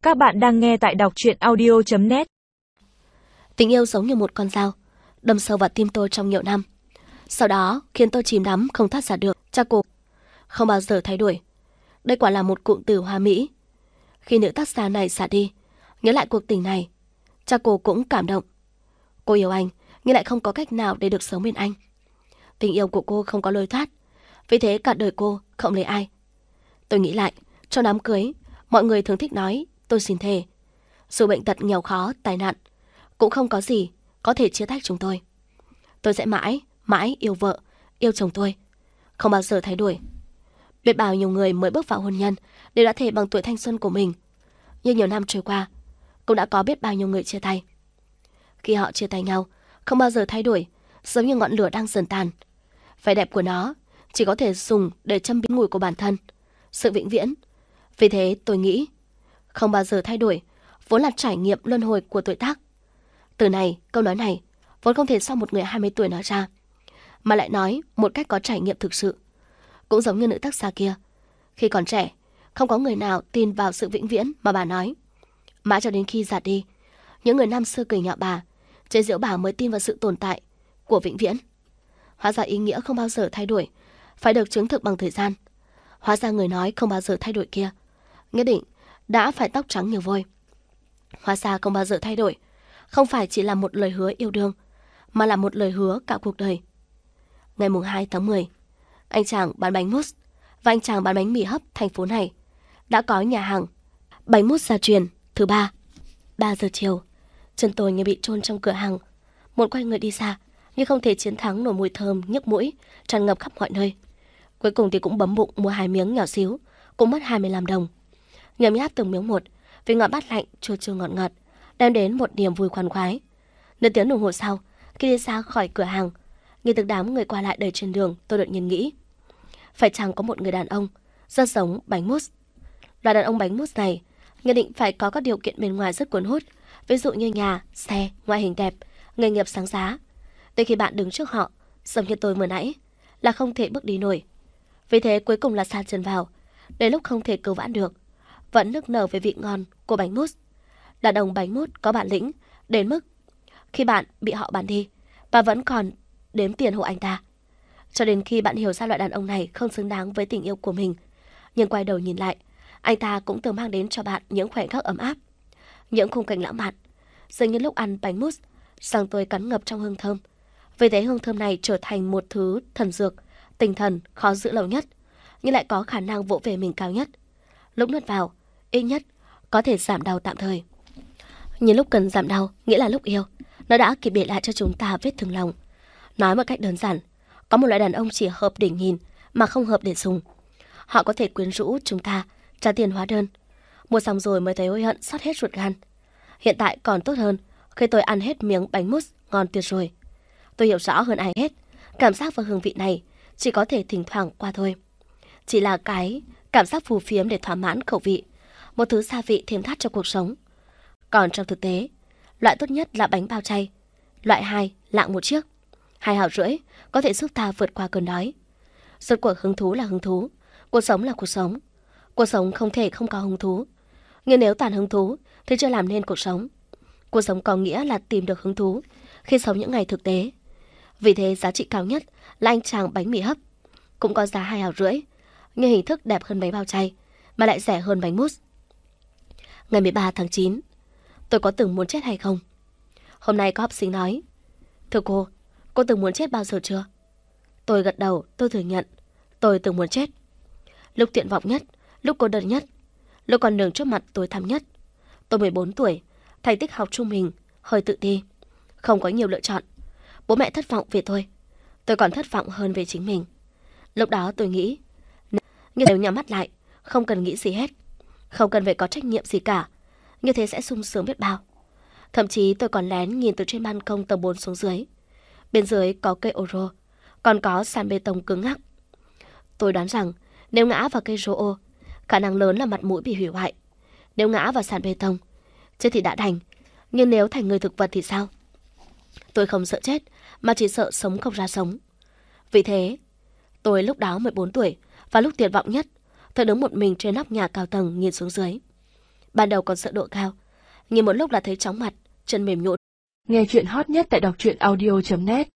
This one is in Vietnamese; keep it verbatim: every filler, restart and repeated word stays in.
Các bạn đang nghe tại đọc truyện audio chấm net. Tình yêu giống như một con dao, đâm sâu vào tim tôi trong nhiều năm. Sau đó khiến tôi chìm đắm không thoát ra được. Cha cô không bao giờ thay đổi. Đây quả là một cụm từ hoa mỹ. Khi nữ tác giả này xả đi, nhớ lại cuộc tình này, cha cô cũng cảm động. Cô yêu anh, nhưng lại không có cách nào để được sống bên anh. Tình yêu của cô không có lối thoát, vì thế cả đời cô không lấy ai. Tôi nghĩ lại, trong đám cưới, mọi người thường thích nói tôi xin thề. Dù bệnh tật nghèo khó, tai nạn, cũng không có gì có thể chia tách chúng tôi. Tôi sẽ mãi, mãi yêu vợ, yêu chồng tôi, không bao giờ thay đổi. Biết bao nhiều người mới bước vào hôn nhân đều đã thề bằng tuổi thanh xuân của mình. Nhưng nhiều năm trôi qua, cũng đã có biết bao nhiêu người chia tay. Khi họ chia tay nhau, không bao giờ thay đổi, giống như ngọn lửa đang dần tàn. Vẻ đẹp của nó chỉ có thể dùng để châm biếm mùi của bản thân, sự vĩnh viễn. Vì thế tôi nghĩ, không bao giờ thay đổi vốn là trải nghiệm luân hồi của tuổi tác. Từ này, câu nói này vốn không thể sau một người hai mươi tuổi nói ra, mà lại nói một cách có trải nghiệm thực sự. Cũng giống như nữ tác giả kia, khi còn trẻ, không có người nào tin vào sự vĩnh viễn mà bà nói. Mãi cho đến khi già đi, những người năm xưa cười nhạo bà, chế giễu bà mới tin vào sự tồn tại của vĩnh viễn. Hóa ra ý nghĩa không bao giờ thay đổi phải được chứng thực bằng thời gian. Hóa ra người nói không bao giờ thay đổi kia nhất định đã phải tóc trắng như vôi. Hóa ra không bao giờ thay đổi không phải chỉ là một lời hứa yêu đương, mà là một lời hứa cả cuộc đời. Ngày mùng hai tháng mười, anh chàng bán bánh mousse và anh chàng bán bánh mì hấp thành phố này đã có nhà hàng bánh mousse gia truyền thứ ba. Ba giờ chiều, chân tôi như bị chôn trong cửa hàng. Muốn quay người đi xa, nhưng không thể chiến thắng nổi mùi thơm nhức mũi tràn ngập khắp mọi nơi. Cuối cùng thì cũng bấm bụng mua hai miếng nhỏ xíu, cũng mất hai mươi lăm đồng. Nhấm nháp từng miếng một, vì ngọt bát lạnh chua chua ngọt ngọt đem đến một niềm vui khoan khoái. Nửa tiếng đồng hồ sau, khi đi xa khỏi cửa hàng, nhìn từng đám người qua lại đầy trên đường, tôi đột nhiên nghĩ, phải chăng có một người đàn ông rất giống bánh mousse. Loại đàn ông bánh mousse này nhất định phải có các điều kiện bên ngoài rất cuốn hút, ví dụ như nhà, xe, ngoại hình đẹp, nghề nghiệp sáng giá. Để khi bạn đứng trước họ, giống như tôi vừa nãy, là không thể bước đi nổi. Vì thế cuối cùng là sa chân vào, đến lúc không thể cứu vãn được, vẫn nức nở về vị ngon của bánh mousse. Đàn ông bánh mousse có bản lĩnh đến mức khi bạn bị họ bán đi, và vẫn còn đếm tiền hộ anh ta. Cho đến khi bạn hiểu ra loại đàn ông này không xứng đáng với tình yêu của mình, nhưng quay đầu nhìn lại, anh ta cũng từng mang đến cho bạn những khoảnh khắc ấm áp, những khung cảnh lãng mạn. Dường như lúc ăn bánh mousse, răng tôi cắn ngập trong hương thơm. Vì thế hương thơm này trở thành một thứ thần dược, tinh thần khó giữ lâu nhất, nhưng lại có khả năng vỗ về mình cao nhất. Lúc nuốt vào, ít nhất có thể giảm đau tạm thời. Nhưng lúc cần giảm đau, nghĩa là lúc yêu, nó đã kịp để lại cho chúng ta vết thương lòng. Nói một cách đơn giản, có một loại đàn ông chỉ hợp để nhìn mà không hợp để dùng. Họ có thể quyến rũ chúng ta, trả tiền hóa đơn, mua xong rồi mới thấy hối hận xót hết ruột gan. Hiện tại còn tốt hơn khi tôi ăn hết miếng bánh mousse ngon tuyệt rồi. Tôi hiểu rõ hơn ai hết, cảm giác và hương vị này chỉ có thể thỉnh thoảng qua thôi. Chỉ là cái cảm giác phù phiếm để thỏa mãn khẩu vị, một thứ gia vị thêm thắt cho cuộc sống. Còn trong thực tế, loại tốt nhất là bánh bao chay, loại hai lạng một chiếc, hai hào rưỡi có thể giúp ta vượt qua cơn đói. Rốt cuộc hứng thú là hứng thú, cuộc sống là cuộc sống. Cuộc sống không thể không có hứng thú, nhưng nếu toàn hứng thú thì chưa làm nên cuộc sống. Cuộc sống có nghĩa là tìm được hứng thú khi sống những ngày thực tế. Vì thế giá trị cao nhất là anh chàng bánh mì hấp, cũng có giá hai hào rưỡi, nhưng hình thức đẹp hơn bánh bao chay mà lại rẻ hơn bánh mousse. Ngày mười ba tháng chín, tôi có từng muốn chết hay không? Hôm nay có học sinh nói, thưa cô, cô từng muốn chết bao giờ chưa? Tôi gật đầu, tôi thừa nhận, tôi từng muốn chết. Lúc tuyệt vọng nhất, lúc cô đơn nhất, lúc con đường trước mặt tối tăm nhất. Tôi mười bốn tuổi, thành tích học trung bình, hơi tự ti, không có nhiều lựa chọn. Bố mẹ thất vọng về tôi, tôi còn thất vọng hơn về chính mình. Lúc đó tôi nghĩ, nếu nhắm mắt lại, không cần nghĩ gì hết, không cần phải có trách nhiệm gì cả, như thế sẽ sung sướng biết bao. Thậm chí tôi còn lén nhìn từ trên ban công tầng bốn xuống dưới. Bên dưới có cây ô rô, còn có sàn bê tông cứng ngắc. Tôi đoán rằng nếu ngã vào cây rô ô, khả năng lớn là mặt mũi bị hủy hoại. Nếu ngã vào sàn bê tông, chết thì đã đành, nhưng nếu thành người thực vật thì sao? Tôi không sợ chết, mà chỉ sợ sống không ra sống. Vì thế, tôi lúc đó mười bốn tuổi, và lúc tuyệt vọng nhất, tôi đứng một mình trên nóc nhà cao tầng nhìn xuống dưới. Ban đầu còn sợ độ cao, nhưng một lúc là thấy chóng mặt, chân mềm nhũn. Nghe chuyện hot nhất tại đọc truyện audio chấm net.